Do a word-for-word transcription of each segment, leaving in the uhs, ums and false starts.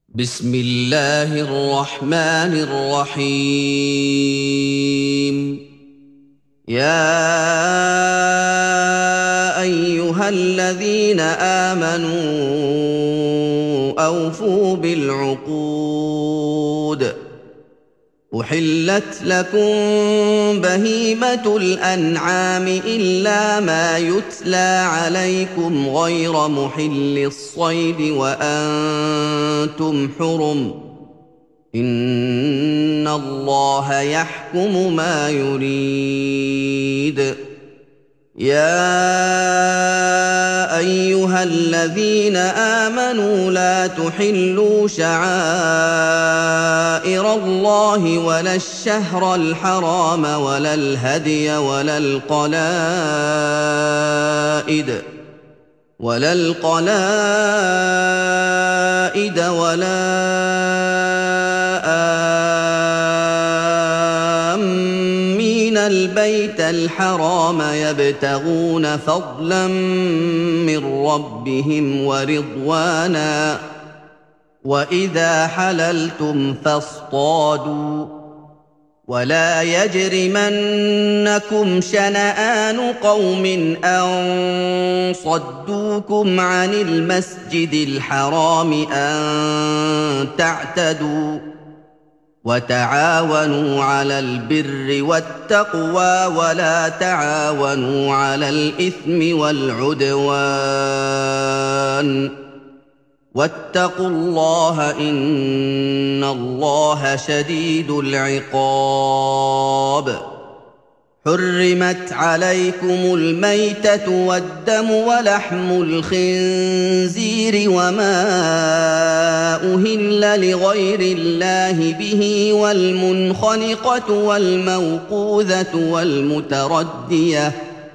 بسم الله الرحمن الرحيم. يا أيها الذين آمنوا أوفوا بالعقود. أحلت لكم بهيمة الأنعام إلا ما يتلى عليكم غير محل الصيد وأنتم حرم. إن الله يحكم ما يريد. يا أيها الذين آمنوا لا تحلوا شعائر الله ولا الشهر الحرام ولا الهدي ولا القلائد ولا القلائد ولا آمين البيت الحرام يبتغون فضلا من ربهم ورضوانا. وإذا حللتم فاصطادوا ولا يجرمنكم شنآن قوم أن صدوكم عن المسجد الحرام أن تعتدوا. وتعاونوا على البر والتقوى ولا تعاونوا على الإثم والعدوان. واتقوا الله إن الله شديد العقاب. حرمت عليكم الميتة والدم ولحم الخنزير وما أهل لغير الله به والمنخنقة والموقوذة والمتردية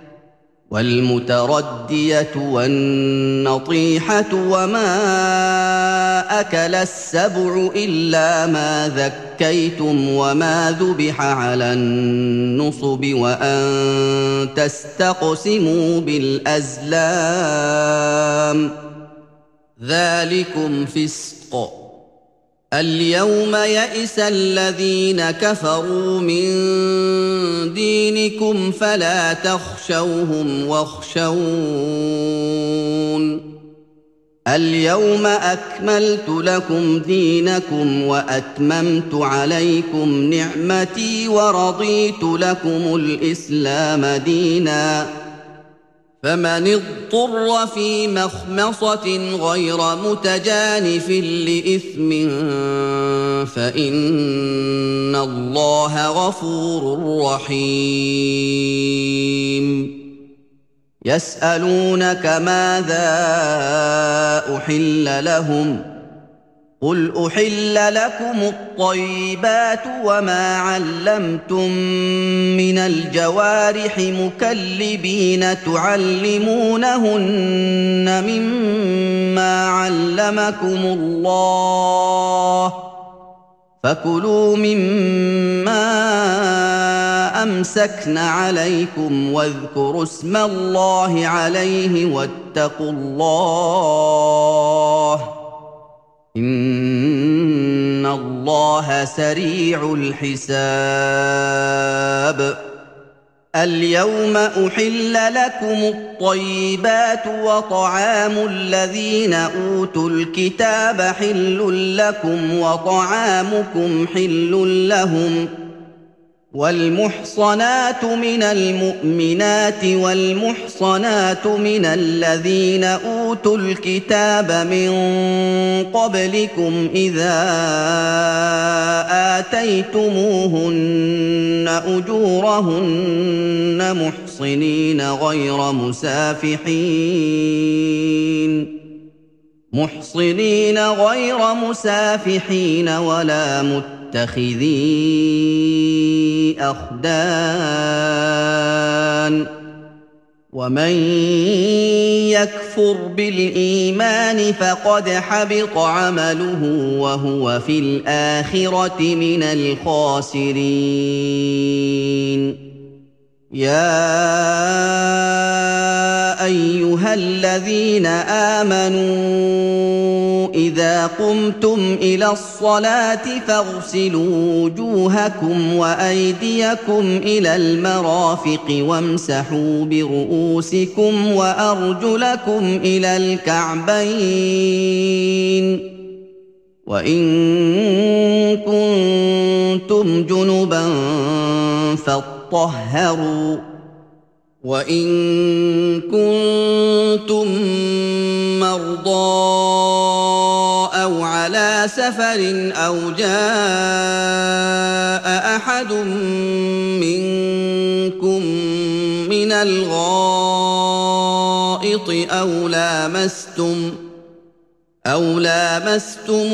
والمتردية والنطيحة وما أكل السبع إلا ما ذكيتم وما ذبح على النصب وأن تستقسموا بالأزلام. ذلكم فسق. اليوم يئس الذين كفروا من دينكم فلا تخشوهم واخشون. اليوم أكملت لكم دينكم وأتممت عليكم نعمتي ورضيت لكم الإسلام دينا. فمن اضطر في مخمصة غير متجانف لإثم فإن الله غفور رحيم. يسألونك ماذا أحل لهم قل أحل لكم الطيبات وما علمتم من الجوارح مكلبين تعلمونهن مما علمكم الله فكلوا مما أمسكن عليكم واذكروا اسم الله عليه واتقوا الله إن الله سريع الحساب. اليوم أحل لكم الطيبات وطعام الذين أوتوا الكتاب حل لكم وطعامكم حل لهم. والمحصنات من المؤمنات والمحصنات من الذين أوتوا الكتاب من قبلكم إذا آتيتموهن أجورهن محصنين غير مسافحين محصنين غير مسافحين ولا متخذي أخدان. ومن يكفر بالإيمان فقد حبط عمله وهو في الآخرة من الخاسرين. يا أيها الذين آمنوا إذا قمتم إلى الصلاة فاغسلوا وجوهكم وأيديكم إلى المرافق وامسحوا برؤوسكم وأرجلكم إلى الكعبين وإن كنتم جنبا فاطهروا وإن كنتم مرضى أو على سفر أو جاء أحد منكم من الغائط أو لامستم أو لامستم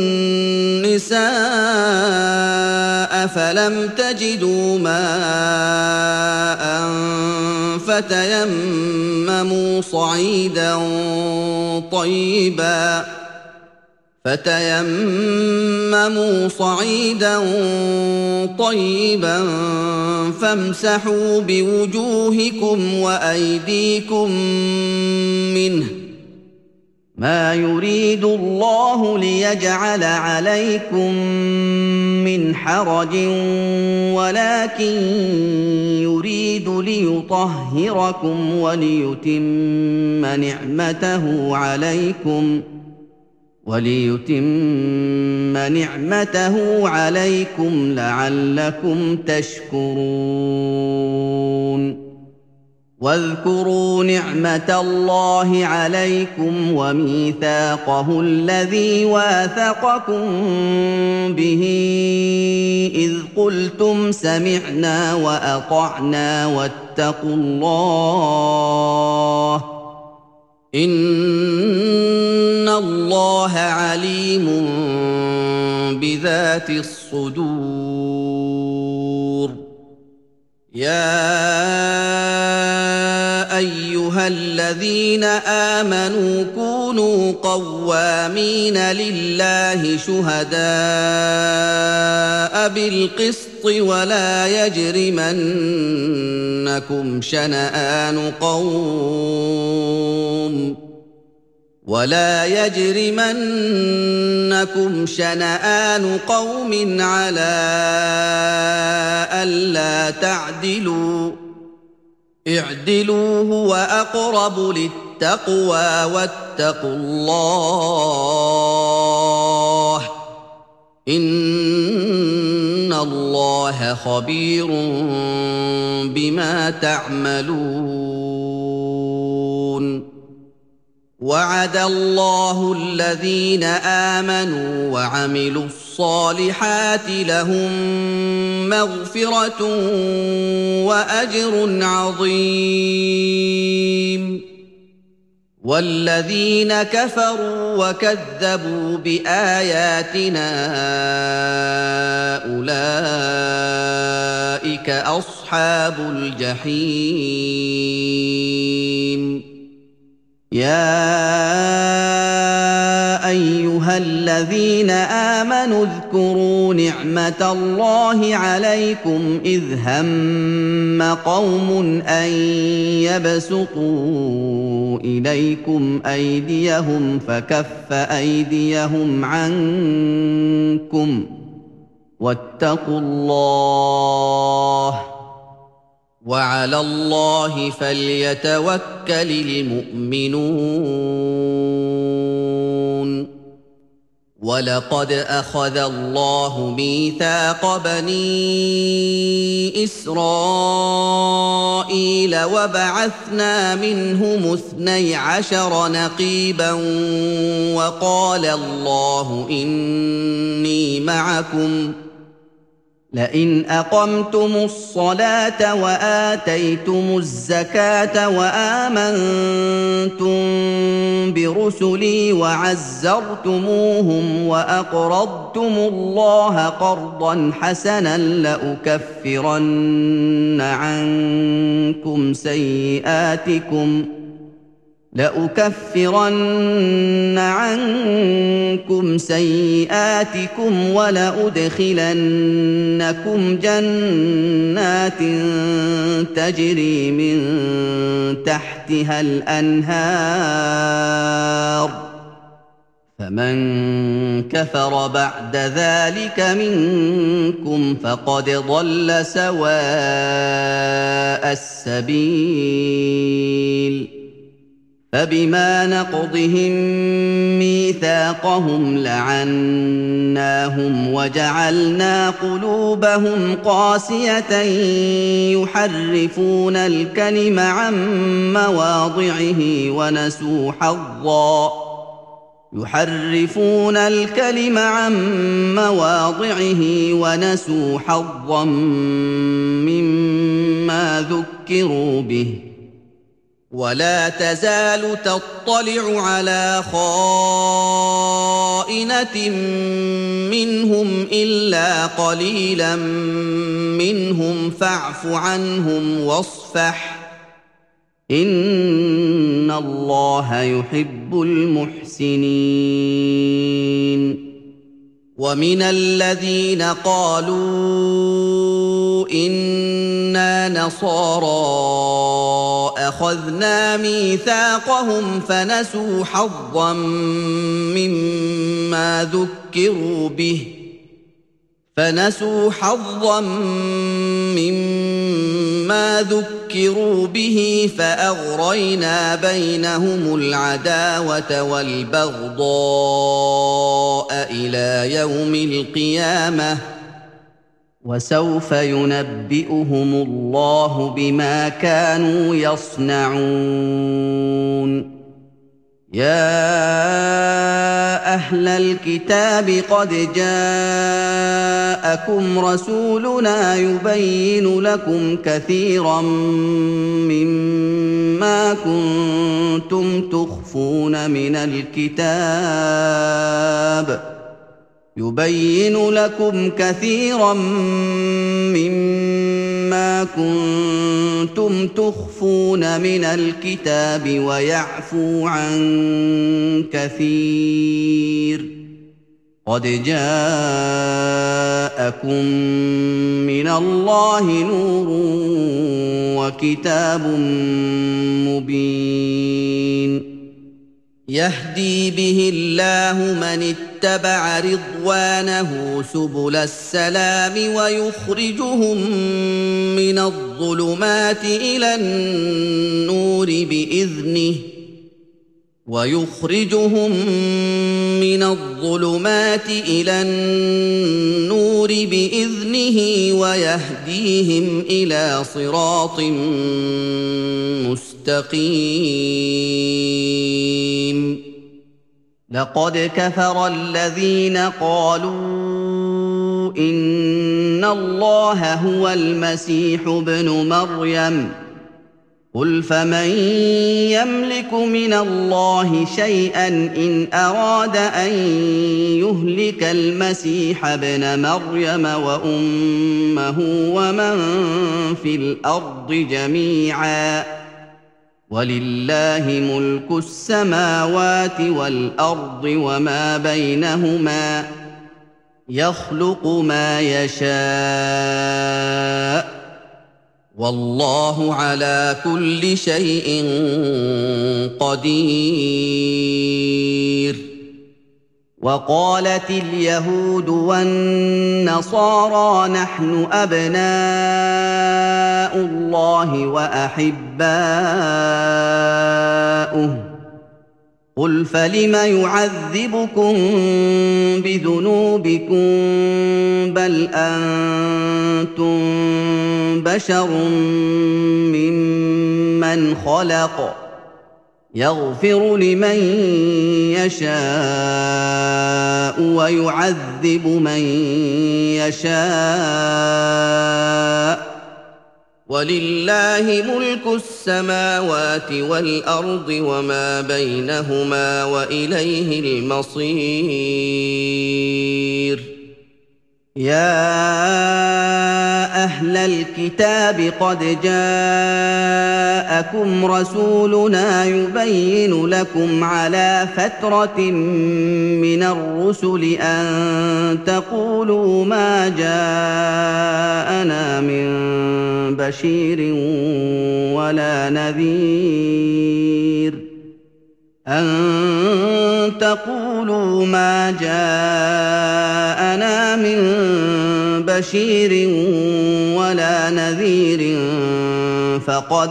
النساء فلم تجدوا ماء فتيمموا صعيدا طيبا فتيمموا صعيدا طيبا فامسحوا بوجوهكم وأيديكم منه ما يريد الله ليجعل عليكم من حرج ولكن يريد ليطهركم وليتم نعمته عليكم وليتم نعمته عليكم لعلكم تشكرون واذكروا نعمة الله عليكم وميثاقه الذي واثقكم به إذ قلتم سمعنا وأطعنا واتقوا الله إن الله عليم بذات الصدور يا أيها الذين آمنوا كونوا قوامين لله شهداء بالقسط ولا يجرمنكم شنآن قوم ولا يجرمنكم شنآن قوم على ألا تعدلوا اعدلوا هو أقرب للتقوى واتقوا الله إن الله خبير بما تعملون وعد الله الذين آمنوا وعملوا الصالحات لهم مغفرة وأجر عظيم والذين كفروا وكذبوا بآياتنا أولئك أصحاب الجحيم يا أيها الذين آمنوا اذكروا نعمة الله عليكم إذ هم قوم أن يبسطوا إليكم أيديهم فكف أيديهم عنكم واتقوا الله وعلى الله فليتوكل المؤمنون ولقد أخذ الله ميثاق بني إسرائيل وبعثنا منهم اثني عشر نقيبا وقال الله إني معكم لئن أقمتم الصلاة وآتيتم الزكاة وآمنتم برسلي وعزرتموهم وأقرضتم الله قرضا حسنا لأكفرن عنكم سيئاتكم لأكفرن عنكم سيئاتكم ولأدخلنكم جنات تجري من تحتها الأنهار فمن كفر بعد ذلك منكم فقد ضل سواء السبيل فبما نقضهم ميثاقهم لعناهم وجعلنا قلوبهم قاسية يحرفون الكلم عن مواضعه ونسوا حظا يحرفون الكلم عن مواضعه ونسوا حظا مما ذكروا به ولا تزال تطلع على خائنة منهم إلا قليلا منهم فاعف عنهم واصفح إن الله يحب المحسنين ومن الذين قالوا إنا نصارى أخذنا ميثاقهم فنسوا حظا مما ذكروا به فنسوا حظا مما ذكروا به فأغرينا بينهم العداوة والبغضاء إلى يوم القيامة وسوف ينبئهم الله بما كانوا يصنعون يا أهل الكتاب قد جاءكم رسولنا يبين لكم كثيرا مما كنتم تخفون من الكتاب يبين لكم كثيرا مما كنتم تخفون من الكتاب ويعفو عن كثير قد جاءكم من الله نور وكتاب مبين يهدي به الله من اتبع رضوانه سبل السلام ويخرجهم من الظلمات إلى النور بإذنه ويخرجهم من الظلمات إلى النور بإذنه ويهديهم إلى صراط مستقيم لقد كفر الذين قالوا إن الله هو المسيح ابن مريم قل فمن يملك من الله شيئا إن أراد أن يهلك المسيح ابن مريم وأمه ومن في الأرض جميعا ولله ملك السماوات والأرض وما بينهما يخلق ما يشاء والله على كل شيء قدير وقالت اليهود والنصارى نحن أبناء الله وأحباؤه قل فلم يعذبكم بذنوبكم بل أنتم بشر ممن خلق يغفر لمن يشاء ويعذب من يشاء ولله ملك السماوات والأرض وما بينهما وإليه المصير يا أهل الكتاب قد جاءكم رسولنا يبين لكم على فترة من الرسل أن تقولوا ما جاءنا من بشير ولا نذير أن تقولوا ما جاءنا من بشير ولا نذير فقد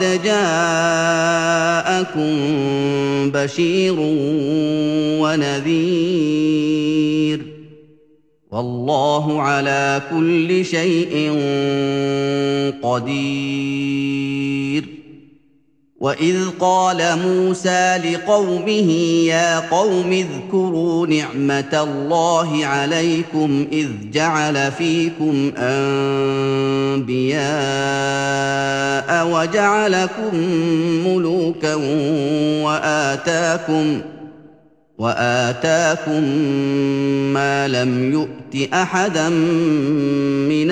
جاءكم بشير ونذير والله على كل شيء قدير. وإذ قال موسى لقومه يا قوم اذكروا نعمة الله عليكم إذ جعل فيكم أنبياء وجعلكم ملوكا وآتاكم وآتاكم ما لم يؤت أحدا من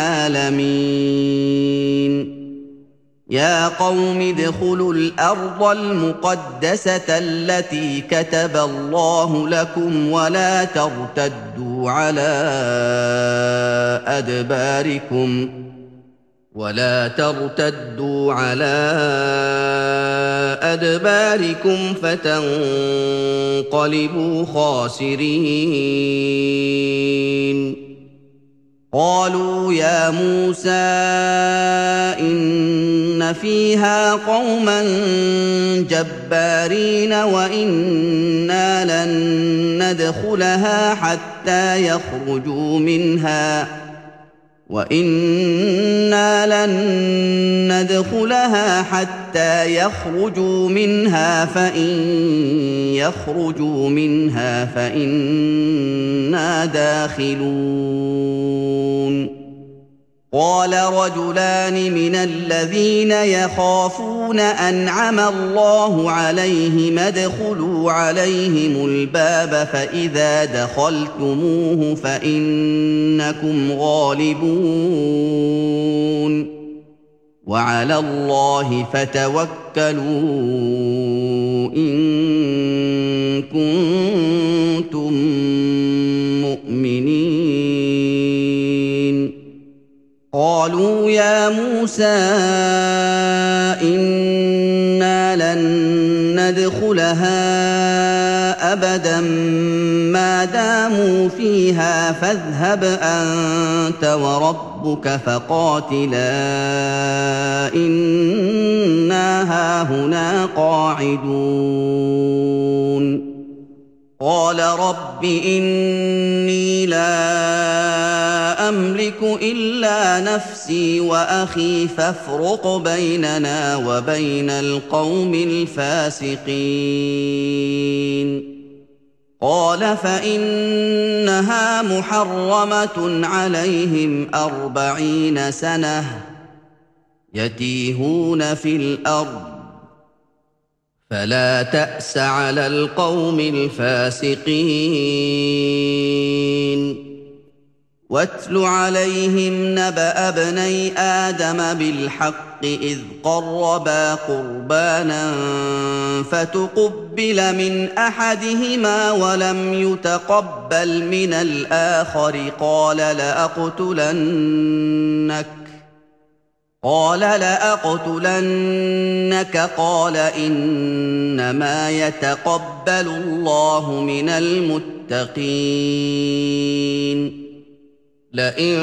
العالمين. يا قوم ادخلوا الأرض المقدسة التي كتب الله لكم ولا ترتدوا على أدباركم ولا ترتدوا على أدباركم فتنقلبوا خاسرين. قالوا يا موسى إن فيها قوما جبارين وإنا لن ندخلها حتى يخرجوا منها وإنا لن ندخلها حتى يخرجوا منها فإن يخرجوا منها فإنا داخلون. قال رجلان من الذين يخافون أنعم الله عليهم ادخلوا عليهم الباب فإذا دخلتموه فإنكم غالبون وعلى الله فتوكلوا إن كنتم مؤمنين. قالوا يا موسى إنا لن ندخلها أبدا ما داموا فيها فاذهب أنت وربك فقاتلا إنا هاهنا قاعدون. قال رب إني لا أملك إلا نفسي وأخي فافرق بيننا وبين القوم الفاسقين. قال فإنها محرمة عليهم أربعين سنة يتيهون في الأرض فلا تأس على القوم الفاسقين. واتل عليهم نبأ ابني آدم بالحق إذ قربا قربانا فتقبل من أحدهما ولم يتقبل من الآخر قال لأقتلنك قال لأقتلنك قال إنما يتقبل الله من المتقين. لئن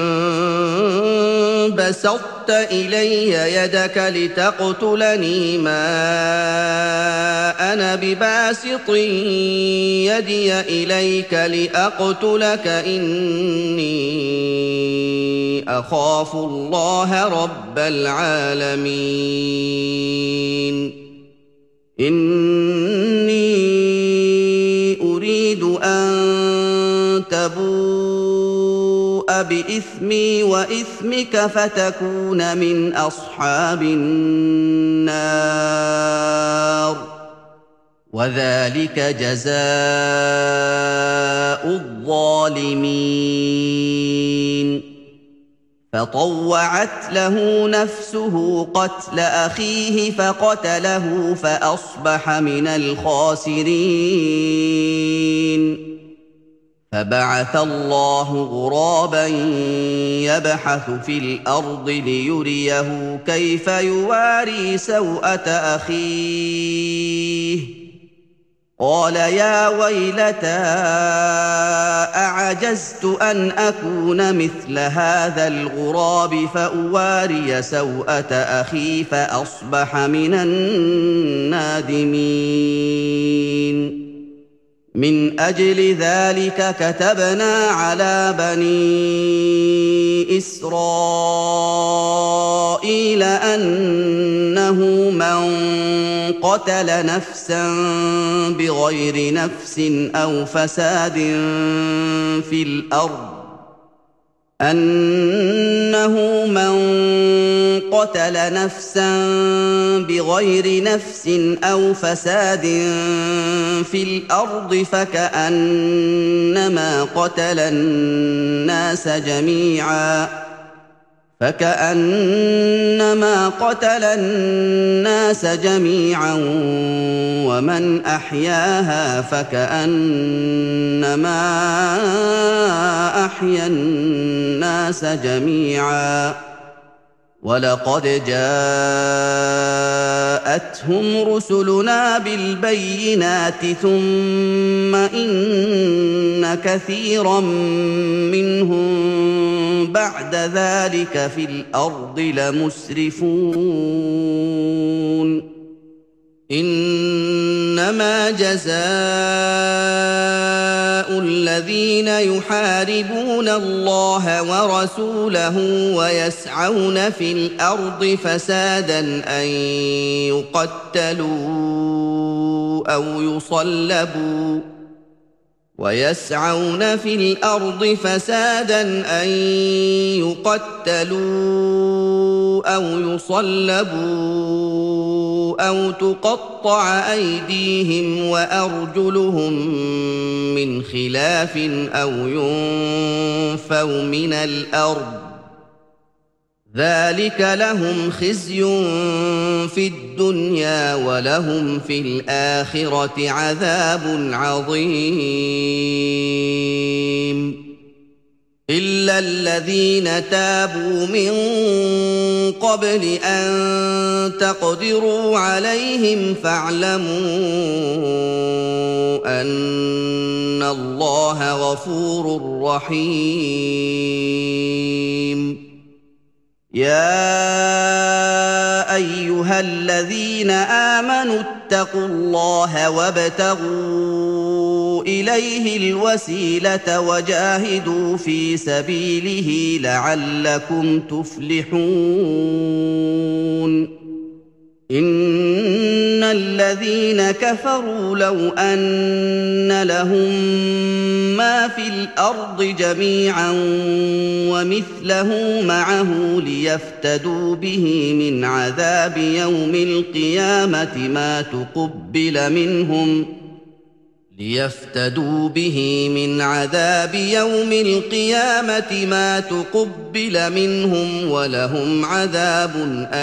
بسطت إلي يدك لتقتلني ما أنا بباسط يدي إليك لأقتلك إني أخاف الله رب العالمين. إني أريد أن تبوء بإثمي وإثمك فتكون من أصحاب النار وذلك جزاء الظالمين. فطوعت له نفسه قتل أخيه فقتله فأصبح من الخاسرين. فبعث الله غرابا يبحث في الأرض ليريه كيف يواري سوءة أخيه قال يا ويلتى أعجزت أن أكون مثل هذا الغراب فأواري سوءة أخي فأصبح من النادمين من أجل ذلك كتبنا على بني إسرائيل أنه من قتل نفسا بغير نفس أو فساد في الأرض أنه من قتل نفسا بغير نفس أو فساد في الأرض فكأنما قتل الناس جميعا فكأنما قتل الناس جميعا ومن أحياها فكأنما أحيا الناس جميعا ولقد جاءتهم رسلنا بالبينات ثم إن كثيرا منهم بعد ذلك في الأرض لمسرفون إنما جزاء الذين يحاربون الله ورسوله ويسعون في الأرض فسادا أن يقتلوا أو يصلبوا ويسعون في الأرض فسادا أن يقتلوا أو يصلبوا أو تقطع أيديهم وأرجلهم من خلاف أو ينفوا من الأرض ذلك لهم خزي في الدنيا ولهم في الآخرة عذاب عظيم إلا الذين تابوا من قبل أن تقدروا عليهم فاعلموا أن الله غفور رحيم يا أيها الذين آمنوا اتقوا الله وابتغوا إليه الوسيلة وجاهدوا في سبيله لعلكم تفلحون إن الذين كفروا لو أن لهم ما في الأرض جميعا ومثله معه ليفتدوا به من عذاب يوم القيامة ما تقبل منهم ليفتدوا به من عذاب يوم القيامة ما تقبل منهم ولهم عذاب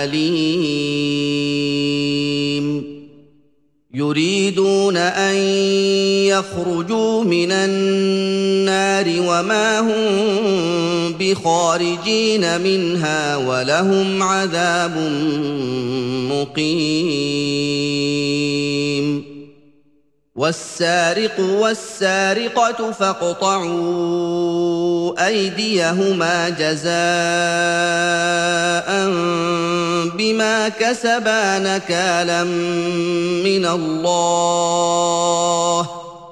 أليم يريدون أن يخرجوا من النار وما هم بخارجين منها ولهم عذاب مقيم والسارق والسارقة فاقطعوا أيديهما جزاء بما كسبا نكالا من الله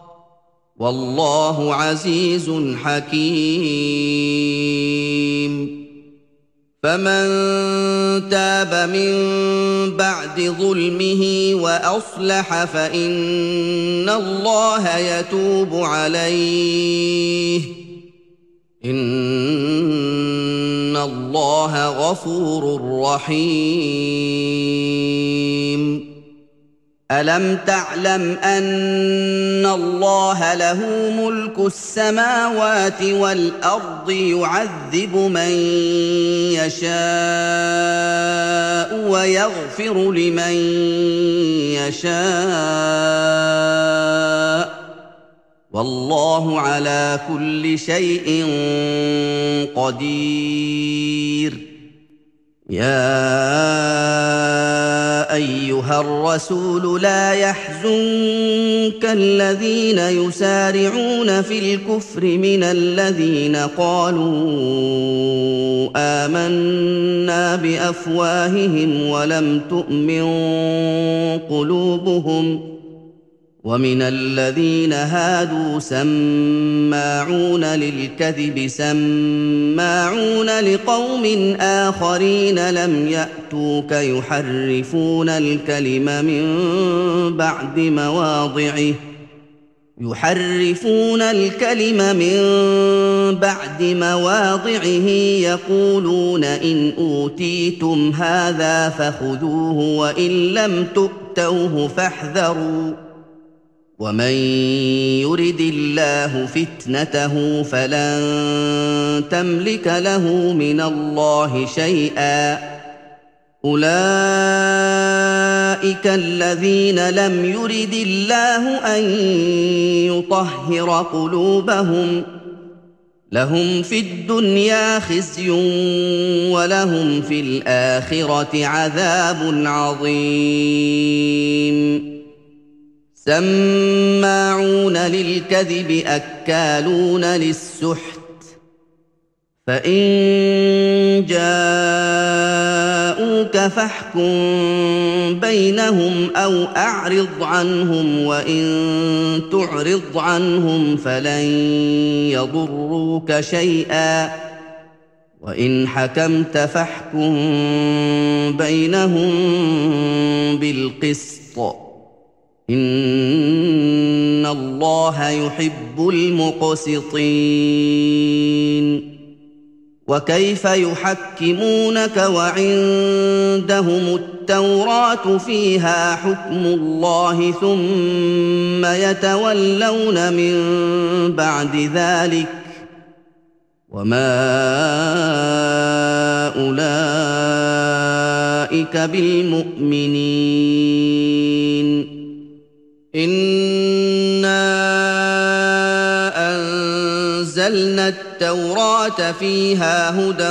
والله عزيز حكيم فمن تاب من بعد ظلمه وأصلح فإن الله يتوب عليه إن الله غفور رحيم ألم تعلم أن الله له ملك السماوات والأرض يعذب من يشاء ويغفر لمن يشاء والله على كل شيء قدير يا ايها الرسول لا يحزنك الذين يسارعون في الكفر من الذين قالوا آمنا بافواههم ولم تؤمن قلوبهم ومن الذين هادوا سماعون للكذب سماعون لقوم آخرين لم يأتوك يحرفون الكلم من بعد مواضعه يحرفون الكلم من بعد مواضعه يقولون إن أوتيتم هذا فخذوه وإن لم تؤتوه فاحذروا ومن يرد الله فتنته فلن تملك له من الله شيئا أولئك الذين لم يرد الله أن يطهر قلوبهم لهم في الدنيا خزي ولهم في الآخرة عذاب عظيم سماعون للكذب أكالون للسحت فإن جاءوك فاحكم بينهم أو أعرض عنهم وإن تعرض عنهم فلن يضروك شيئا وإن حكمت فاحكم بينهم بالقسط إن الله يحب المقسطين وكيف يحكمونك وعندهم التوراة فيها حكم الله ثم يتولون من بعد ذلك وما أولئك بالمؤمنين إنا أنزلنا التوراة فيها هدى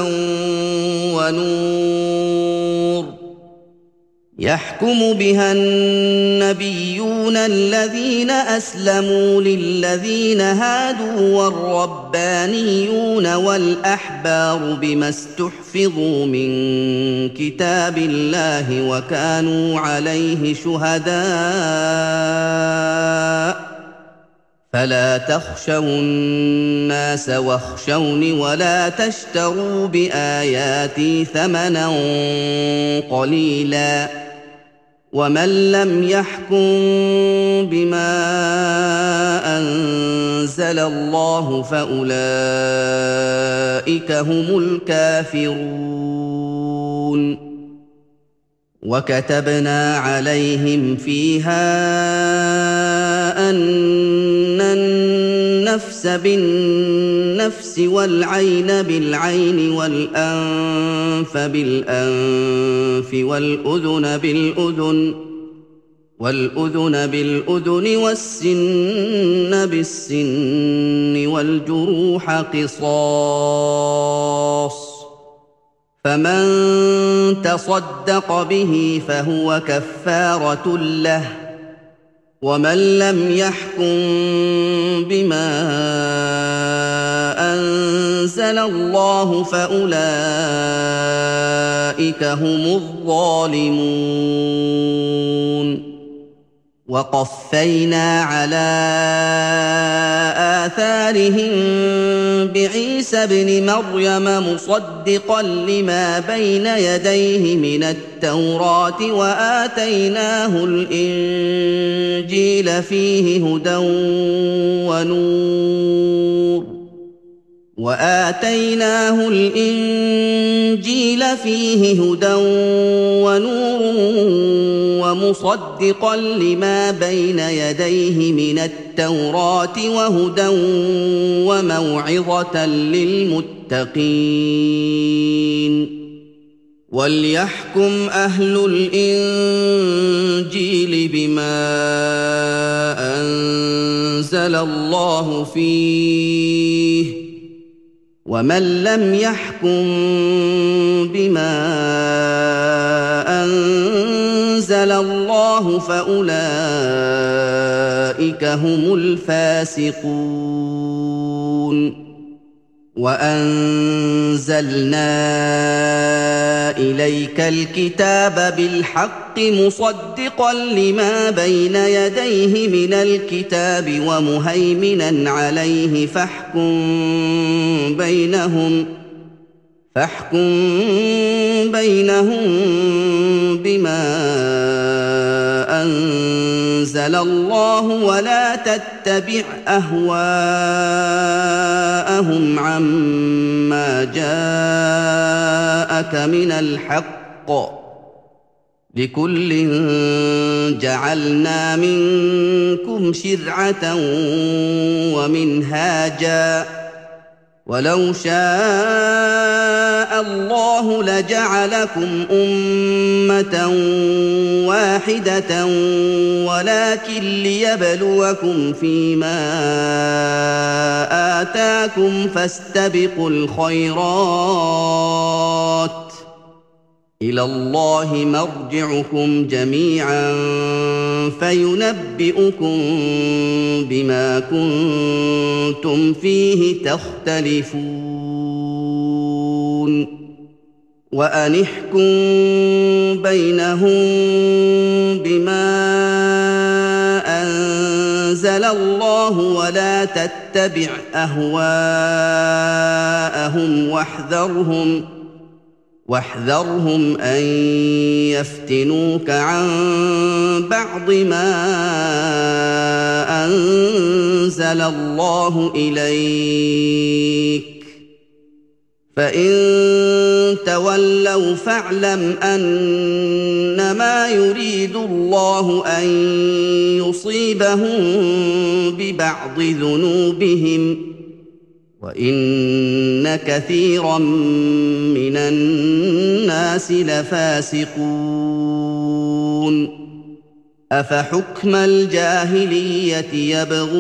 ونور يحكم بها النبيون الذين أسلموا للذين هادوا والربانيون والأحبار بما استحفظوا من كتاب الله وكانوا عليه شهداء فلا تخشوا الناس واخشوني ولا تشتروا بآياتي ثمنا قليلا ومن لم يحكم بما أنزل الله فأولئك هم الكافرون وكتبنا عليهم فيها أن النفس بالنفس والعين بالعين والأنف بالأنف والأذن بالأذن والأذن بالأذن والسن بالسن والجروح قصاص فمن تصدق به فهو كفارة له ومن لم يحكم بما أنزل الله فأولئك هم الظالمون وقفينا على آثارهم بعيسى ابن مريم مصدقا لما بين يديه من التوراة وآتيناه الإنجيل فيه هدى ونور وآتيناه الإنجيل فيه هدى ونور ومصدقا لما بين يديه من التوراة وهدى وموعظة للمتقين وليحكم أهل الإنجيل بما أنزل الله فيه ومن لم يحكم بما أنزل أنزل الله فأولئك هم الفاسقون وأنزلنا إليك الكتاب بالحق مصدقا لما بين يديه من الكتاب ومهيمنا عليه فاحكم بينهم فاحكم بينهم بما أنزل الله ولا تتبع أهواءهم عما جاءك من الحق لكل جعلنا منكم شرعة ومنهاجا ولو شاء الله لجعلكم أمة واحدة ولكن ليبلوكم فيما آتاكم فاستبقوا الخيرات إلى الله مرجعكم جميعا فينبئكم بما كنتم فيه تختلفون وأن احكم بينهم بما أنزل الله ولا تتبع أهواءهم واحذرهم واحذرهم أن يفتنوك عن بعض ما أنزل الله إليك فإن تولوا فاعلم أنما يريد الله أن يصيبهم ببعض ذنوبهم وإن كثيرا من الناس لفاسقون أفحكم الجاهلية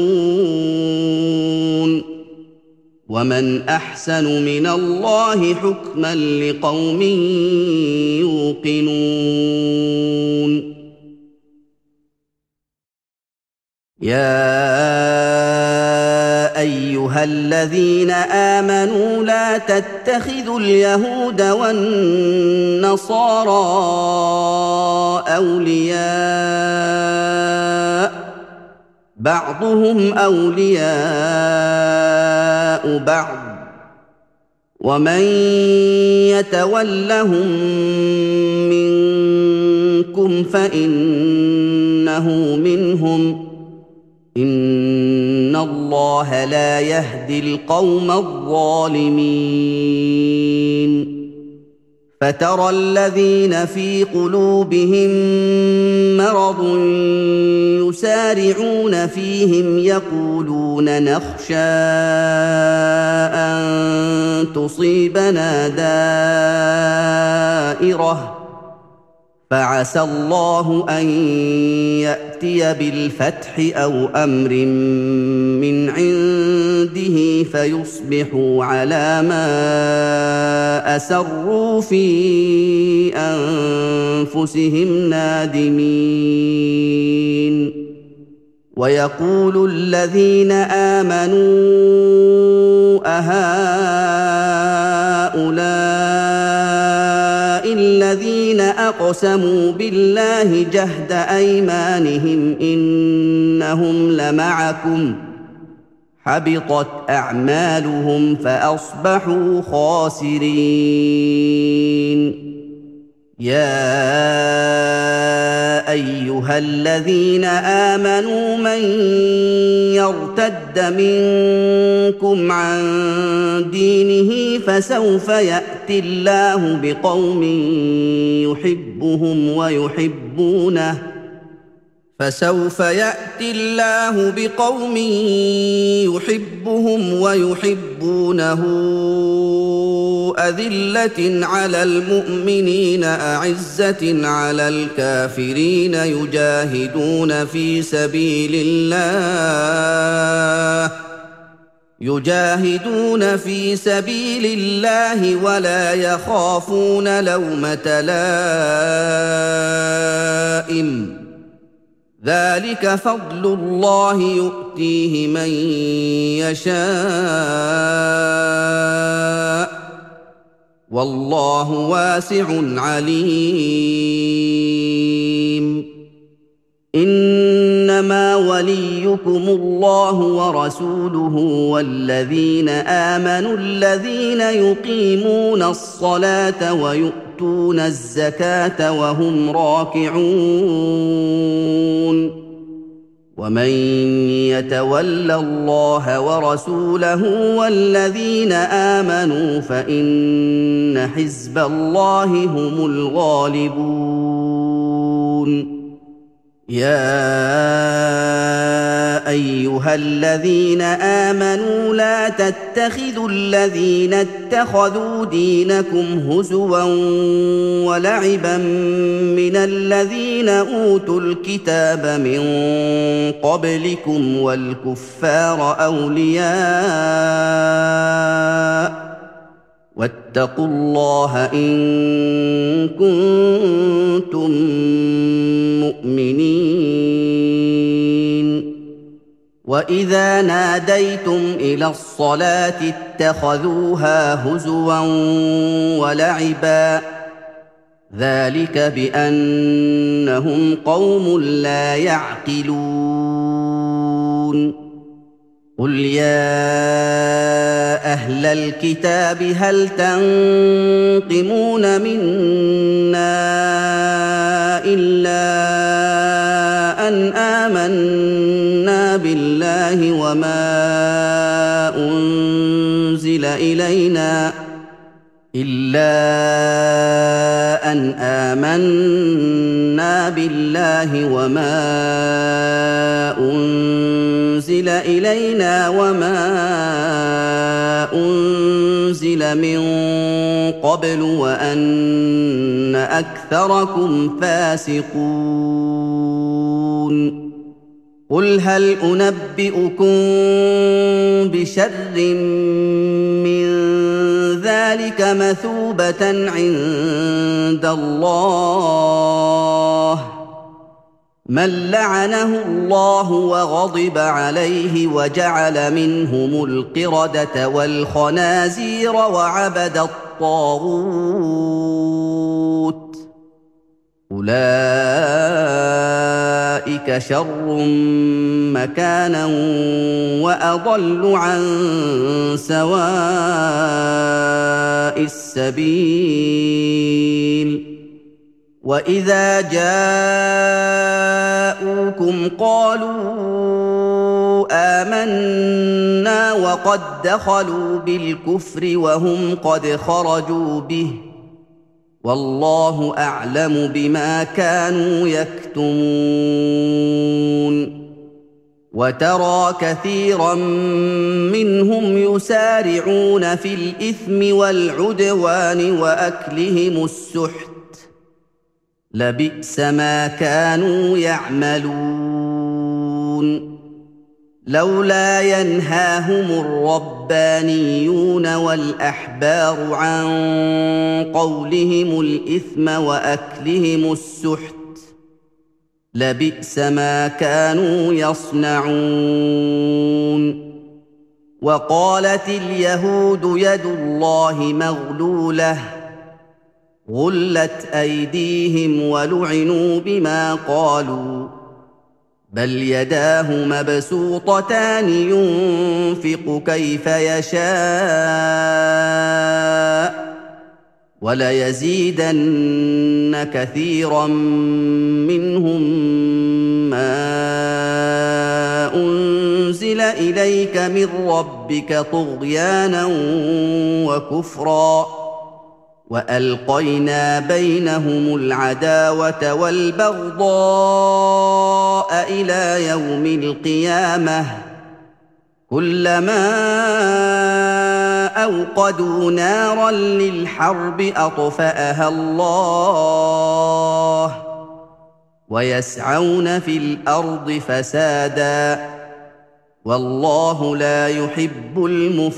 يبغون ومن أحسن من الله حكما لقوم يوقنون يا أيها الذين آمنوا لا تتخذوا اليهود والنصارى أولياء بعضهم أولياء بعض ومن يتولهم منكم فإنه منهم إن الله لا يهدي القوم الظالمين فترى الذين في قلوبهم مرض يسارعون فيهم يقولون نخشى أن تصيبنا دائرة فعسى الله أن يأتي بالفتح أو أمر من عنده فيصبحوا على ما أسروا في أنفسهم نادمين ويقول الذين آمنوا أهؤلاء الذين أقسموا بالله جهد أيمانهم إنهم لمعكم حبطت أعمالهم فأصبحوا خاسرين يا أيها الذين آمنوا من يرتد منكم عن دينه فسوف يأتي الله بقوم يحبهم ويحبونه فسوف يأتي الله بقوم يحبهم ويحبونه أذلة على المؤمنين أعزة على الكافرين يجاهدون في سبيل الله يجاهدون في سبيل الله ولا يخافون لومة لائم ذلك فضل الله يؤتيه من يشاء والله واسع عليم إنما وليكم الله ورسوله والذين آمنوا الذين يقيمون الصلاة ويؤتون الزكاة وهم راكعون ومن يتول الله ورسوله والذين آمنوا فإن حزب الله هم الغالبون يا أيها الذين آمنوا لا تتخذوا الذين اتخذوا دينكم هزوا ولعبا من الذين أوتوا الكتاب من قبلكم والكفار أولياء واتقوا الله إن كنتم مؤمنين وإذا ناديتم إلى الصلاة اتخذوها هزوا ولعبا ذلك بأنهم قوم لا يعقلون قل يا أهل الكتاب هل تنقمون منا إلا أن آمنا بالله وما أنزل إلينا إلا أن آمنا بالله وما أنزل إلينا وما أنزل من قبل وأن أكثركم فاسقون قل هل أنبئكم بشر من ذلك مثوبة عند الله من لعنه الله وغضب عليه وجعل منهم القردة والخنازير وعبد الطاغوت أولئك شر مكانا وأضل عن سواء السبيل وإذا جاءوكم قالوا آمنا وقد دخلوا بالكفر وهم قد خرجوا به والله أعلم بما كانوا يكتمون وترى كثيرا منهم يسارعون في الإثم والعدوان وأكلهم السحت لبئس ما كانوا يعملون لولا ينهاهم الربانيون والأحبار عن قولهم الإثم وأكلهم السحت لبئس ما كانوا يصنعون وقالت اليهود يد الله مغلولة غلت أيديهم ولعنوا بما قالوا بل يداه مبسوطتان ينفق كيف يشاء وليزيدن كثيرا منهم ما أنزل إليك من ربك طغيانا وكفرا وألقينا بينهم العداوة والبغضاء إلى يوم القيامة كلما أوقدوا نارا للحرب أطفأها الله ويسعون في الأرض فسادا والله لا يحب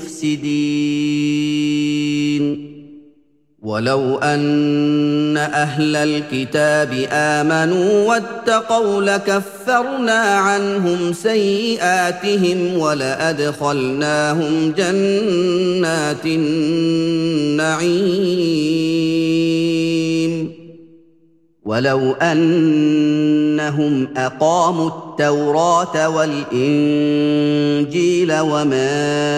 المفسدين. ولو أن أهل الكتاب آمنوا واتقوا لكفرنا عنهم سيئاتهم ولأدخلناهم جنات النعيم. ولو أنهم أقاموا التوراة والإنجيل وما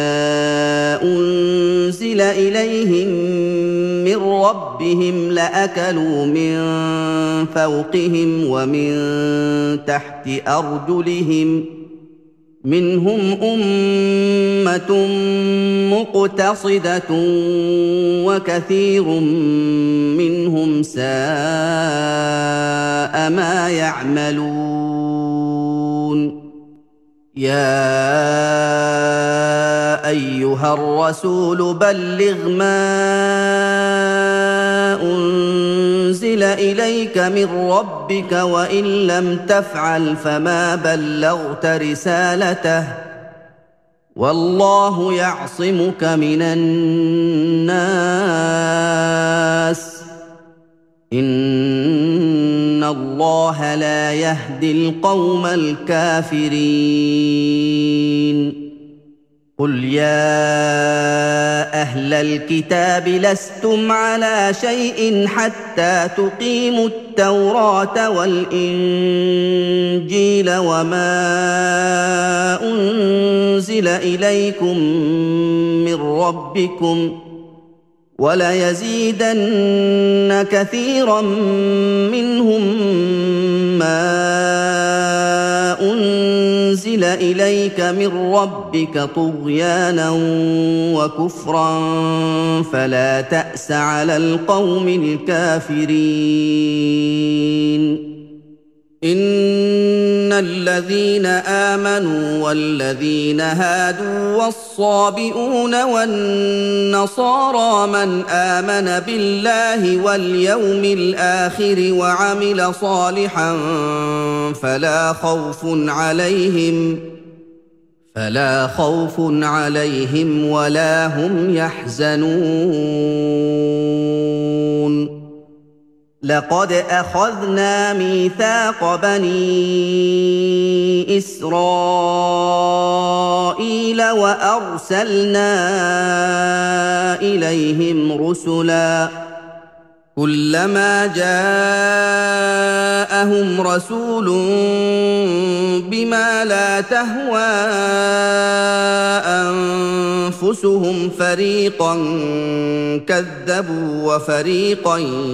أنزل إليهم من ربهم لأكلوا من فوقهم ومن تحت أرجلهم منهم أمة مقتصدة وكثير منهم ساء ما يعملون. يا أيها الرسول بلغ ما أنزل إليك من ربك وإن لم تفعل فما بلغت رسالته والله يعصمك من الناس إن الله لا يهدي القوم الكافرين. قل يا أهل الكتاب لستم على شيء حتى تقيموا التوراة والإنجيل وما أنزل إليكم من ربكم وليزيدن كثيرا منهم ما أنزل إليك من ربك طغيانا وكفرا فلا تأس على القوم الكافرين. إن الذين آمنوا والذين هادوا والصابئون والنصارى من آمن بالله واليوم الآخر وعمل صالحا فلا خوف عليهم فلا خوف عليهم ولا هم يحزنون. لقد أخذنا ميثاق بني إسرائيل وأرسلنا إليهم رسلا كلما جاءهم رسول بما لا تهوى أنفسهم فريقا كذبوا وفريقا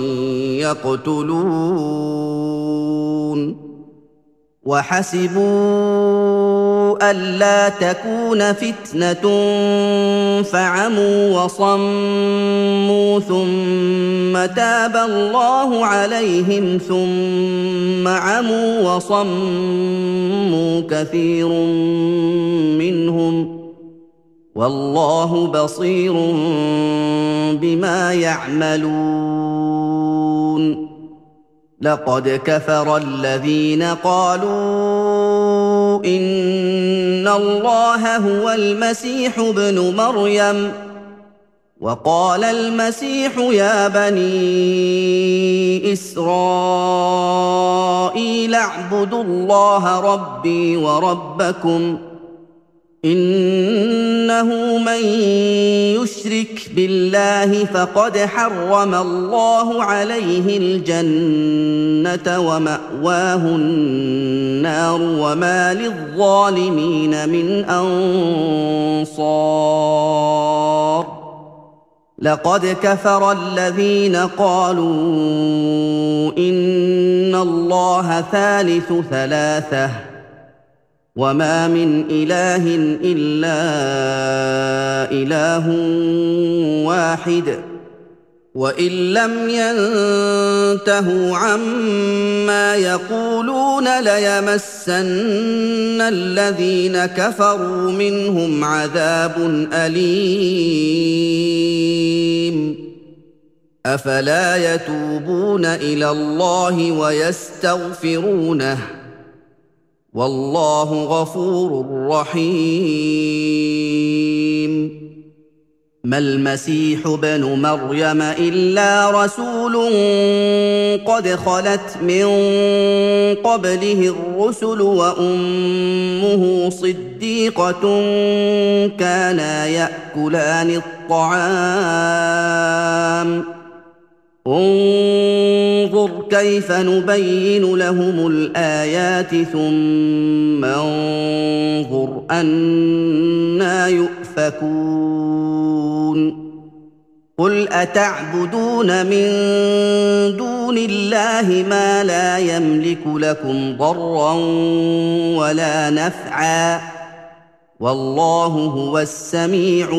يقتلون. وحسبوا ألا تكون فتنة فعموا وصموا ثم تاب الله عليهم ثم عموا وصموا كثير منهم والله بصير بما يعملون. لقد كفر الذين قالوا إن الله هو المسيح ابن مريم وقال المسيح يا بني إسرائيل اعبدوا الله ربي وربكم إنه من يشرك بالله فقد حرم الله عليه الجنة ومأواه النار وما للظالمين من أنصار. لقد كفر الذين قالوا إن الله ثالث ثلاثة وما من إله إلا إله واحد وإن لم ينتهوا عما يقولون ليمسن الذين كفروا منهم عذاب أليم. أفلا يتوبون إلى الله ويستغفرونه والله غفور رحيم. ما المسيح ابن مريم إلا رسول قد خلت من قبله الرسل وأمه صديقة كانا يأكلان الطعام انظر كيف نبين لهم الآيات ثم انظر أنى يؤفكون. قل أتعبدون من دون الله ما لا يملك لكم ضرا ولا نفعا والله هو السميع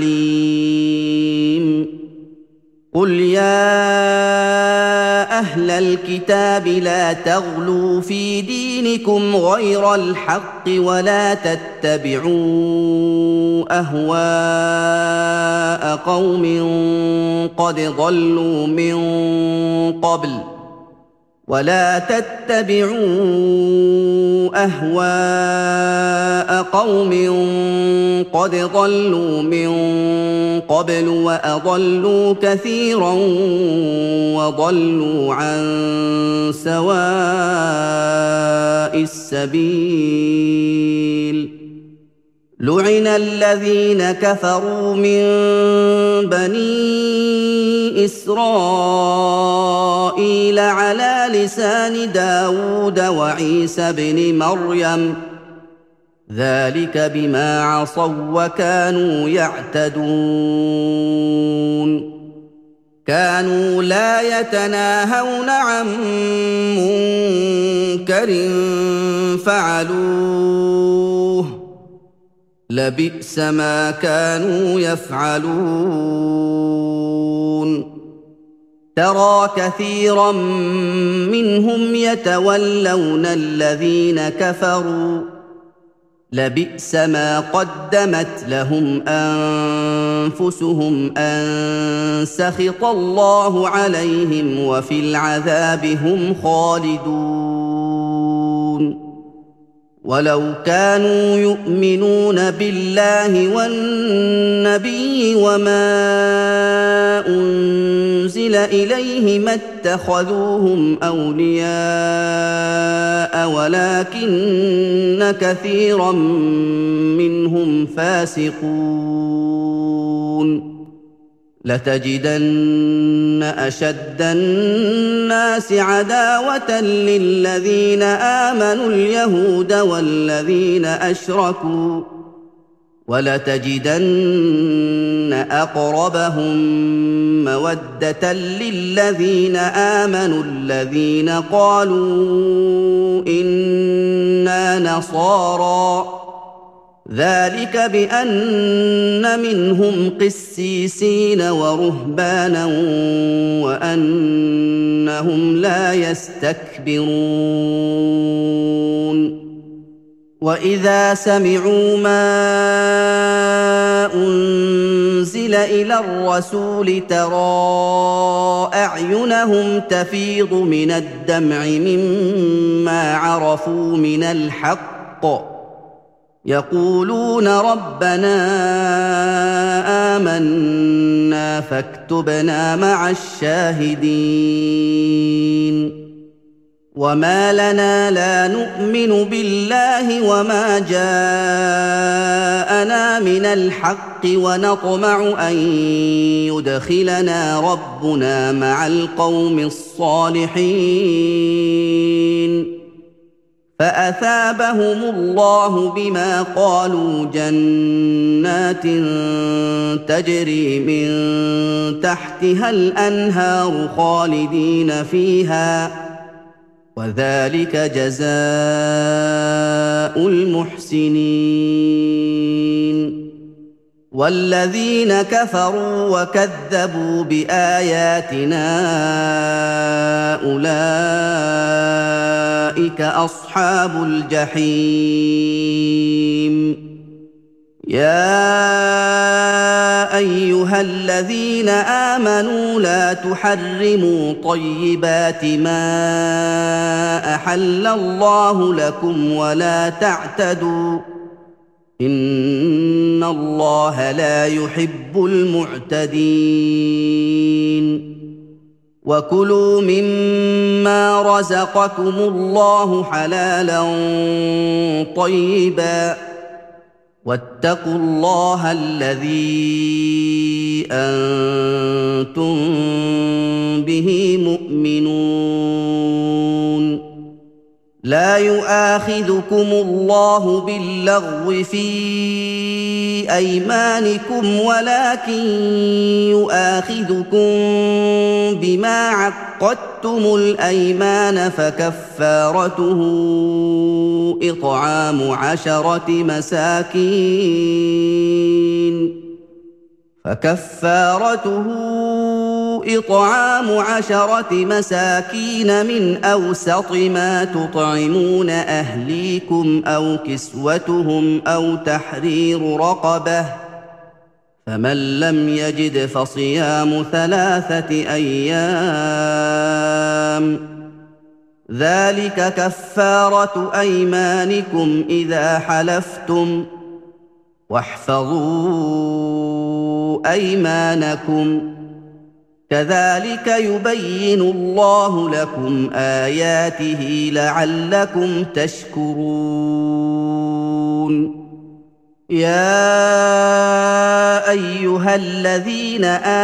العليم. قل يا أهل الكتاب لا تغلوا في دينكم غير الحق ولا تتبعوا أهواء قوم قد ضلوا من قبل ولا تتبعوا أهواء قوم قد ضلوا من قبل وأضلوا كثيرا وضلوا عن سواء السبيل. لعن الذين كفروا من بني إسرائيل على لسان داود وعيسى بن مريم ذلك بما عصوا وكانوا يعتدون. كانوا لا يتناهون عن منكر فعلوه لبئس ما كانوا يفعلون. ترى كثيرا منهم يتولون الذين كفروا لبئس ما قدمت لهم أنفسهم أن سخط الله عليهم وفي العذاب هم خالدون. ولو كانوا يؤمنون بالله والنبي وما أنزل إليه ما اتخذوهم أولياء ولكن كثيرا منهم فاسقون. لتجدن أشد الناس عداوة للذين آمنوا اليهود والذين أشركوا ولتجدن أقربهم مودة للذين آمنوا الذين قالوا إنا نصارى ذلك بأن منهم قسيسين ورهبانا وأنهم لا يستكبرون. وإذا سمعوا ما أنزل إلى الرسول ترى أعينهم تفيض من الدمع مما عرفوا من الحق يقولون ربنا آمنا فاكتبنا مع الشاهدين. وما لنا لا نؤمن بالله وما جاءنا من الحق ونطمع أن يدخلنا ربنا مع القوم الصالحين. فأثابهم الله بما قالوا جنات تجري من تحتها الأنهار خالدين فيها وذلك جزاء المحسنين. والذين كفروا وكذبوا بآياتنا أولئك أصحاب الجحيم. يا أيها الذين آمنوا لا تحرموا طيبات ما أحل الله لكم ولا تعتدوا إن الله لا يحب المعتدين وكلوا مما رزقكم الله حلالا طيبا واتقوا الله الذي أنتم به مؤمنون لا يؤاخذكم الله باللغو في أيمانكم ولكن يؤاخذكم بما عقدتم الأيمان فكفارته إطعام عشرة مساكين فكفارته إطعام عشرة مساكين من أوسط ما تطعمون أهليكم أو كسوتهم أو تحرير رقبة فمن لم يجد فصيام ثلاثة أيام ذلك كفارة أيمانكم إذا حلفتم واحفظوا أيمانكم كذلك يبين الله لكم آياته لعلكم تشكرون يا أيها الذين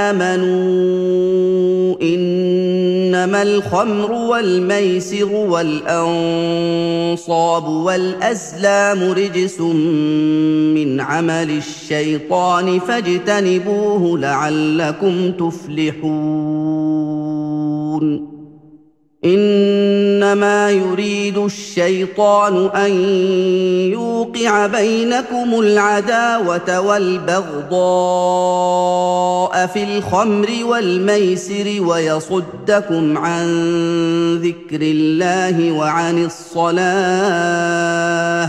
آمنوا إنما الخمر والميسر والأنصاب والأزلام رجس من عمل الشيطان فاجتنبوه لعلكم تفلحون إنما يريد الشيطان أن يوقع بينكم العداوة والبغضاء في الخمر والميسر ويصدكم عن ذكر الله وعن الصلاة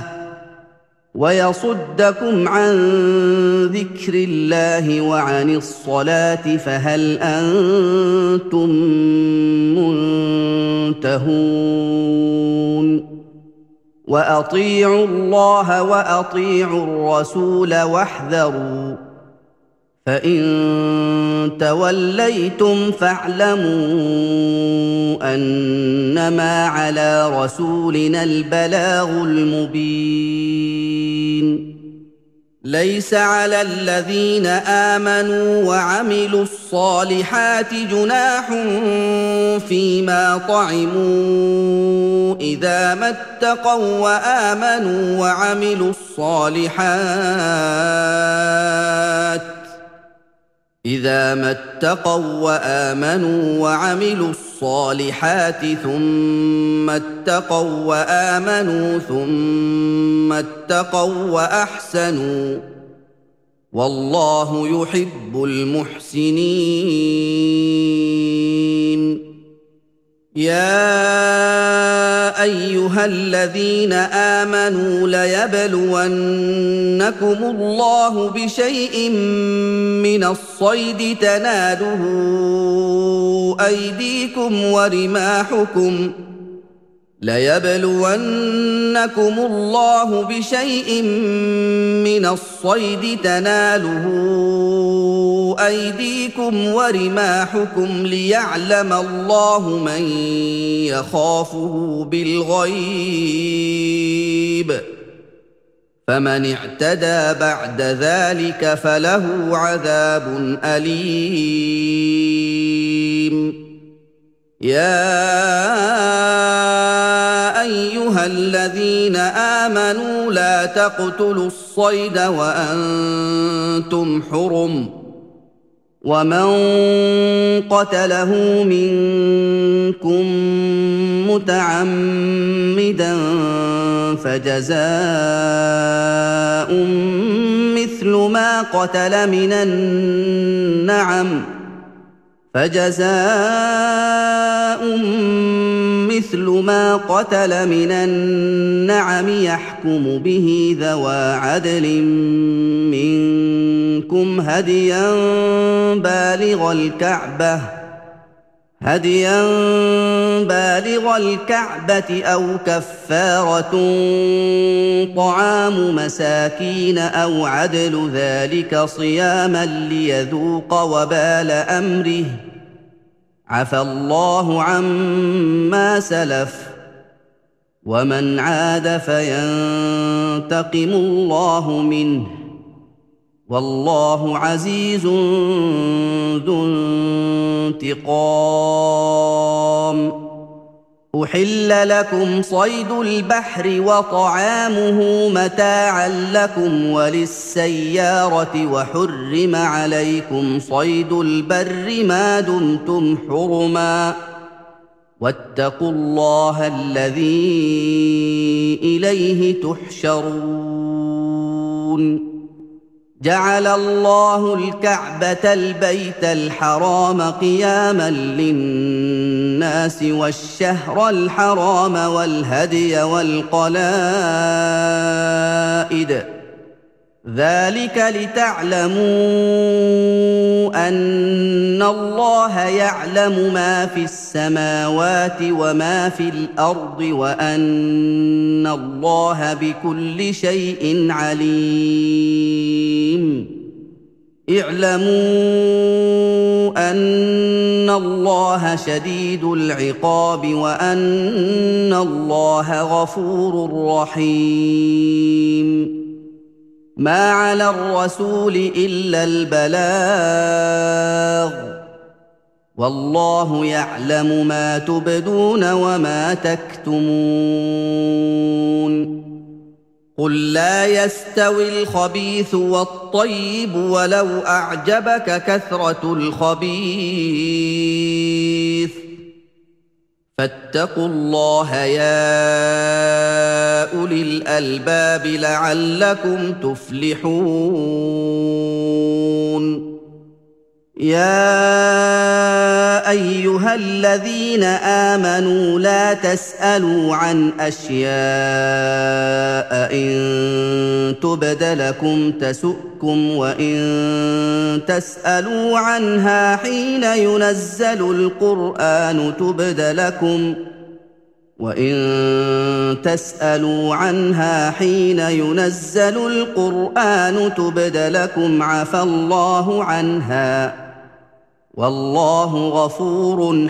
ويصدكم عن ذكر الله وعن الصلاة فهل أنتم منتهون وأطيعوا الله وأطيعوا الرسول واحذروا فإن توليتم فاعلموا أنما على رسولنا البلاغ المبين ليس على الذين آمنوا وعملوا الصالحات جناح فيما طعموا إذا ما اتقوا وآمنوا وعملوا الصالحات إذا ما اتقوا وآمنوا وعملوا الصالحات ثم اتقوا وآمنوا ثم اتقوا وأحسنوا والله يحب المحسنين يا أيها الذين آمنوا ليبلونكم الله بشيء من الصيد تناله أيديكم ورماحكم ليبلونكم الله بشيء من الصيد تناله أيديكم ورماحكم ليعلم الله من يخافه بالغيب فمن اعتدى بعد ذلك فله عذاب أليم يا أيها الذين آمنوا لا تقتلوا الصيد وأنتم حرم ومن قتله منكم متعمدا فجزاء مثل ما قتل من النعم فجزاء مثل ما قتل من النعم يحكم به ذوى عدل منكم هديا بالغ الكعبة هديا بالغ الكعبة أو كفارة طعام مساكين أو عدل ذلك صياما ليذوق وبال أمره عفى الله عما سلف ومن عاد فينتقم الله منه والله عزيز ذو انتقام. أحل لكم صيد البحر وطعامه متاعا لكم وللسيارة وحرم عليكم صيد البر ما دمتم حرما واتقوا الله الذي إليه تحشرون. جعل الله الكعبة البيت الحرام قياما للناس والشهر الحرام والهدي والقلائد ذلك لتعلموا أن الله يعلم ما في السماوات وما في الأرض وأن الله بكل شيء عليم. اعلموا أن الله شديد العقاب وأن الله غفور رحيم. ما على الرسول إلا البلاغ والله يعلم ما تبدون وما تكتمون. قل لا يستوي الخبيث والطيب ولو أعجبك كثرة الخبيث فاتقوا الله يا أولي الألباب لعلكم تفلحون. يا أيها الذين آمنوا لا تسألوا عن أشياء إن تبد لكم تسؤكم وإن تسألوا عنها حين ينزل القرآن تبد لكم وإن تسألوا عنها حين ينزل القرآن تبد لكم عفى الله عنها والله غفور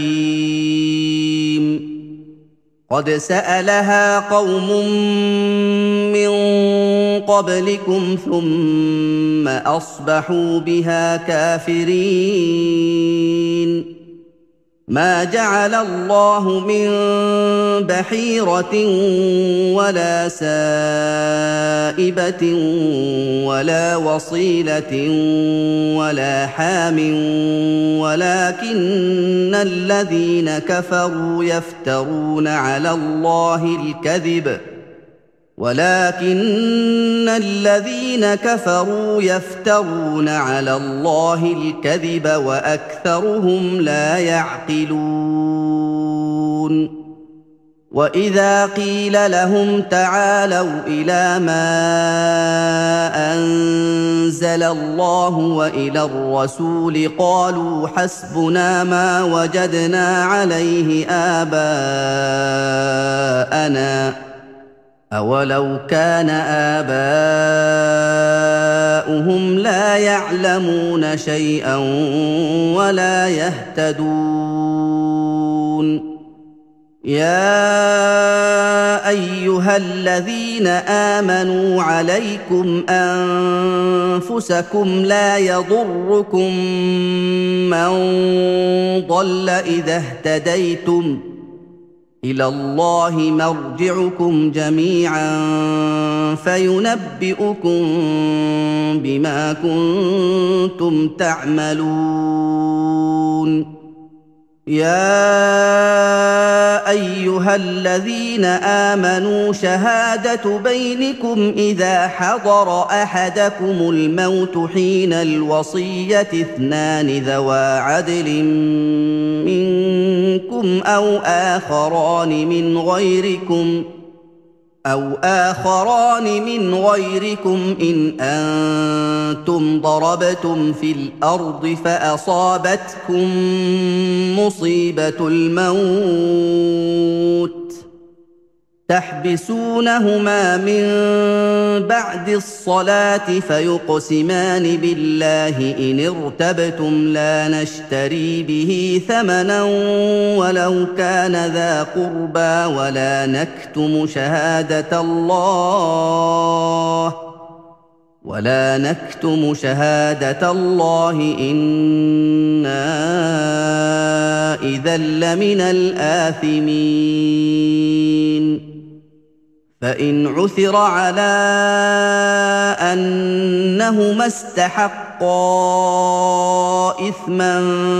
حليم. قد سألها قوم من قبلكم ثم أصبحوا بها كافرين. ما جعل الله من بحيرة ولا سائبة ولا وصيلة ولا حام ولكن الذين كفروا يفترون على الله الكذب ولكن الذين كفروا يفترون على الله الكذب وأكثرهم لا يعقلون. وإذا قيل لهم تعالوا إلى ما أنزل الله وإلى الرسول قالوا حسبنا ما وجدنا عليه آباءنا أولو كان آباؤهم لا يعلمون شيئا ولا يهتدون. يا أيها الذين آمنوا عليكم أنفسكم لا يضركم من ضل إذا اهتديتم إلى الله مرجعكم جميعا فينبئكم بما كنتم تعملون. يا ايها الذين امنوا شهاده بينكم اذا حضر احدكم الموت حين الوصيه اثنان ذوا عدل منكم او اخران من غيركم أو آخران من غيركم إن أنتم ضربتم في الأرض فأصابتكم مصيبة الموت تحبسونهما من بعد الصلاة فيقسمان بالله إن ارتبتم لا نشتري به ثمنا ولو كان ذا قربى ولا نكتم شهادة الله ولا نكتم شهادة الله إنا إذا لمن الآثمين فإن عثر على أنهما استحقا إثما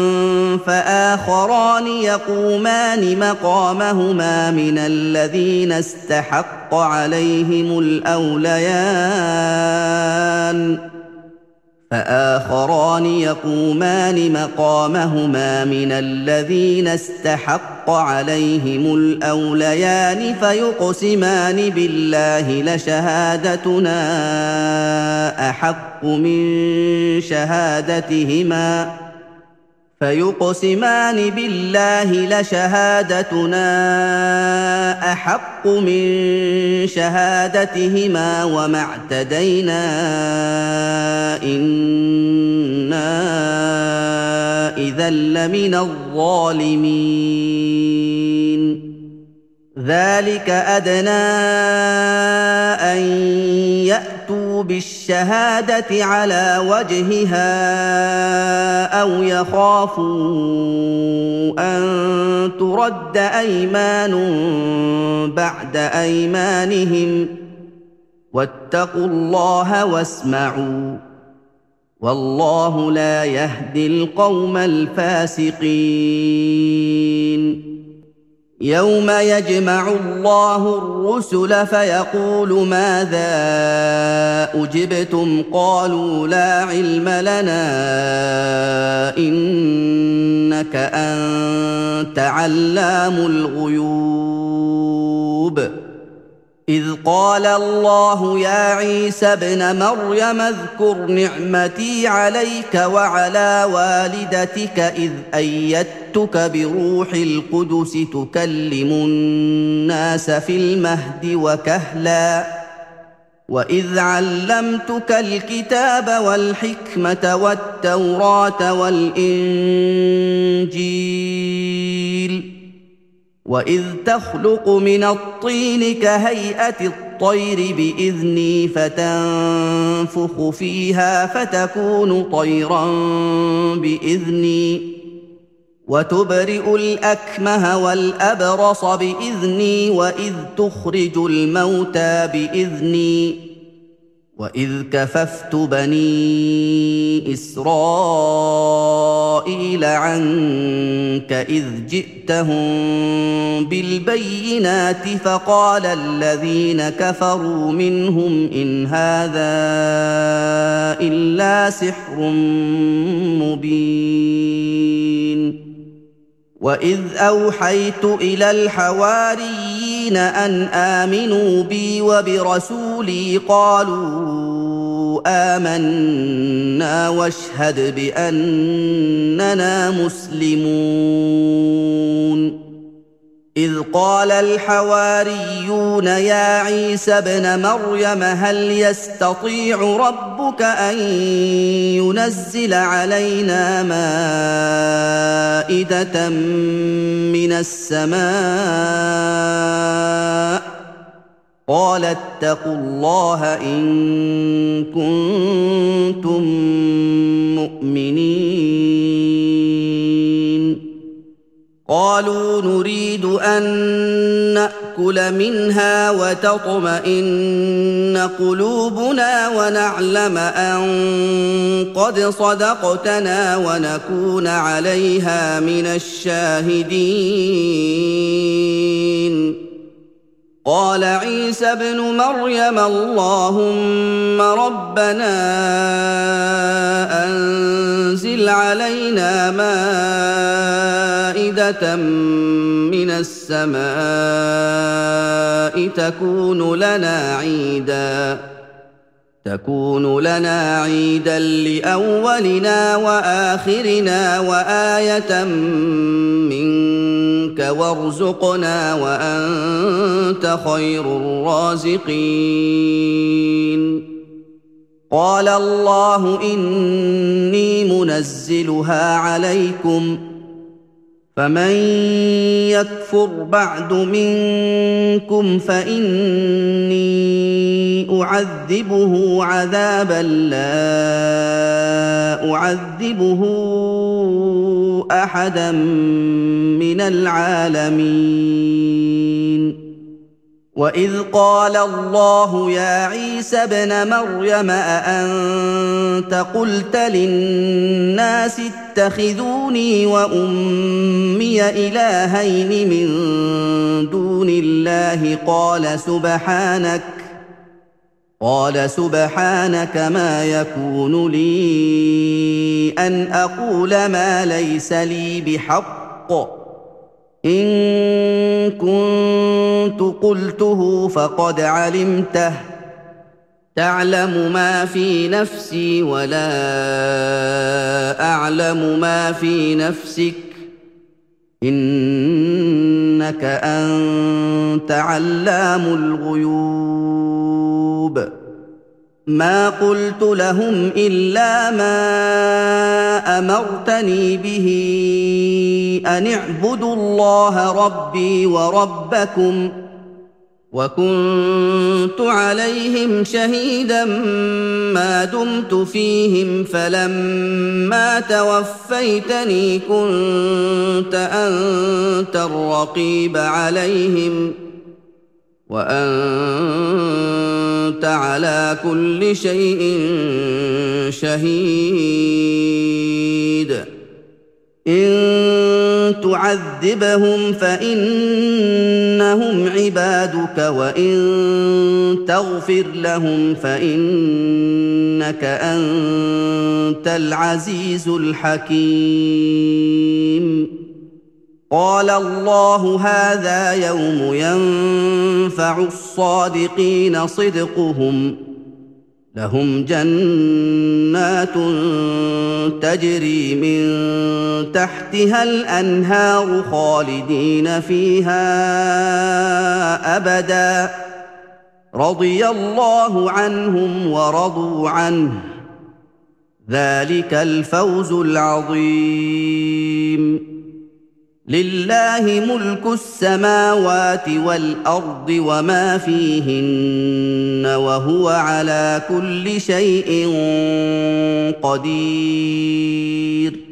فآخران يقومان مقامهما من الذين استحق عليهم الأوليان فآخران يقومان مقامهما من الذين استحق عليهم الأوليان فيقسمان بالله لشهادتنا أحق من شهادتهما فيقسمان بالله لشهادتنا أحق من شهادتهما وما اعتدينا إنا إذا لمن الظالمين ذلك أدنى أن يأتوا بالشهادة على وجهها أو يخافوا أن ترد أيمان بعد أيمانهم واتقوا الله واسمعوا والله لا يهدي القوم الفاسقين يوم يجمع الله الرسل فيقول ماذا أجبتم قالوا لا علم لنا إنك أنت علام الغيوب إذ قال الله يا عيسى ابن مريم اذكر نعمتي عليك وعلى والدتك إذ أيدتك بروح القدس تكلم الناس في المهد وكهلا وإذ علمتك الكتاب والحكمة والتوراة والإنجيل وإذ تخلق من الطين كهيئة الطير بإذني فتنفخ فيها فتكون طيرا بإذني وتبرئ الأكمه والأبرص بإذني وإذ تخرج الموتى بإذني وإذ كففت بني إسرائيل عنك إذ جئتهم بالبينات فقال الذين كفروا منهم إن هذا إلا سحر مبين وإذ أوحيت إلى الحواريين أن آمنوا بي وبرسولي قالوا آمنا واشهد بأننا مسلمون إذ قال الحواريون يا عيسى ابن مريم هل يستطيع ربك أن ينزل علينا مائدة من السماء قال اتقوا الله إن كنتم مؤمنين قالوا نريد أن نأكل ناكل منها وتطمئن قلوبنا ونعلم أن قد صدقتنا ونكون عليها من الشاهدين. قال عيسى ابن مريم اللهم ربنا أنزل علينا مائدة من السماء تكون لنا عيداً تكون لنا عيداً لأولنا وآخرنا وآية منك وارزقنا وأنت خير الرازقين. قال الله إني منزلها عليكم فمن يكفر بعد منكم فإني أعذبه عذابا لا أعذبه أحدا من العالمين. وإذ قال الله يا عيسى ابن مريم أأنت قلت للناس اتخذوني وأمي إلهين من دون الله قال سبحانك قال سبحانك ما يكون لي أن أقول ما ليس لي بحق إن كنت قلته فقد علمته تعلم ما في نفسي ولا أعلم ما في نفسك إنك أنت علام الغيوب. ما قلت لهم إلا ما أمرتني به أن اعبدوا الله ربي وربكم وكنت عليهم شهيدا ما دمت فيهم فلما توفيتني كنت أنت الرقيب عليهم وأنت على كل شيء شهيد. إن تعذبهم فإنهم عبادك وإن تغفر لهم فإنك أنت العزيز الحكيم. قال الله هذا يوم ينفع الصادقين صدقهم لهم جنات تجري من تحتها الأنهار خالدين فيها أبدا رضي الله عنهم ورضوا عنه ذلك الفوز العظيم. لله ملك السماوات والأرض وما فيهن وهو على كل شيء قدير.